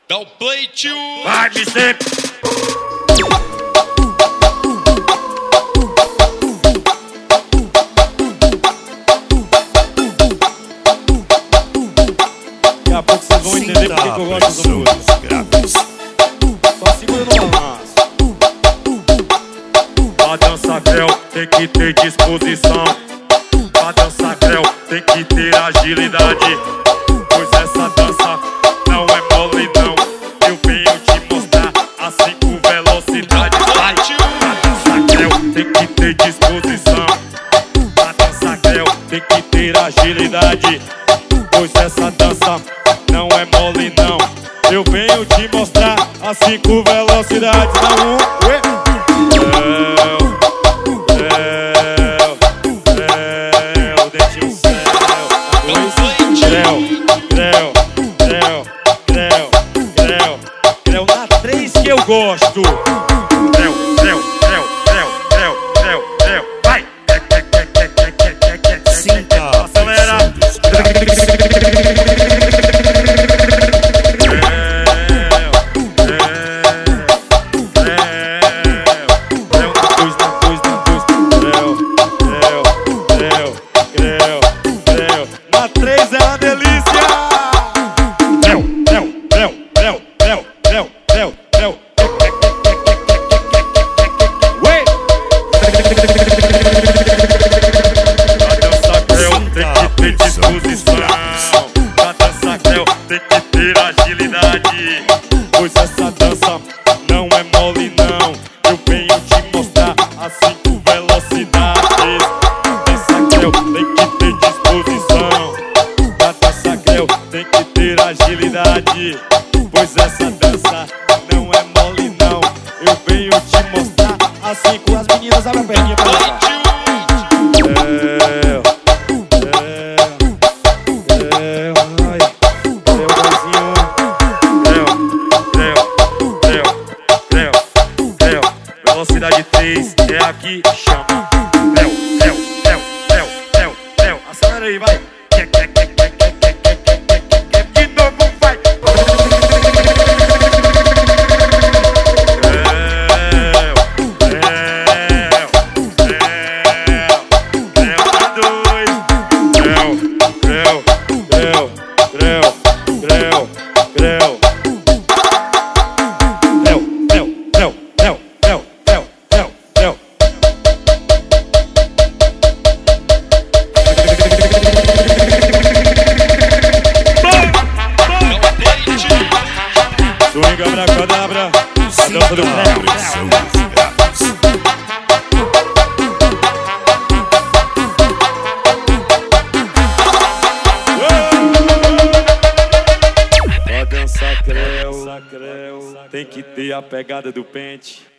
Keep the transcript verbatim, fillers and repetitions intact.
Dá o play, tio! Vai, mister! Daqui a pouco vocês vão entender porque que eu gosto dessa música. Só segura no balanço. Pra dançar creu tem que ter disposição. Pra dançar creu tem que ter agilidade. Pois essa dança não é mole não. Eu venho te mostrar as cinco velocidades. Vai! Pra dançar creu tem que ter disposição. Pra dançar creu tem que ter agilidade. Pois essa dança não é mole não. Eu venho te mostrar as cinco velocidades. Dá um, ué. Eu gosto. Creu, creu, creu, creu, creu, creu, creu. Vai! Sinta. Acelera. Na três é uma delícia. Creu, creu, creu, creu, creu, creu, creu, creu. Tem disposição. Pra dançar creu tem que ter agilidade. Pois essa dança não é mole não. Eu venho te mostrar as cinco velocidades. Dança creu tem que ter disposição. Pra dançar creu tem que ter agilidade. Pois essa dança não é mole não. Eu venho te mostrar as cinco. As meninas abrem a perninha pra dançar. Velocidade três é aqui, chama. Creu, creu, creu, creu, creu, creu. Acelera aí, vai. De novo, vai. Creu, creu, creu, creu, dois. Creu, creu, creu, creu, creu, creu. Swing abracadabra, a dança do creu. Pra dançar creu, tem que ter a pegada do pente.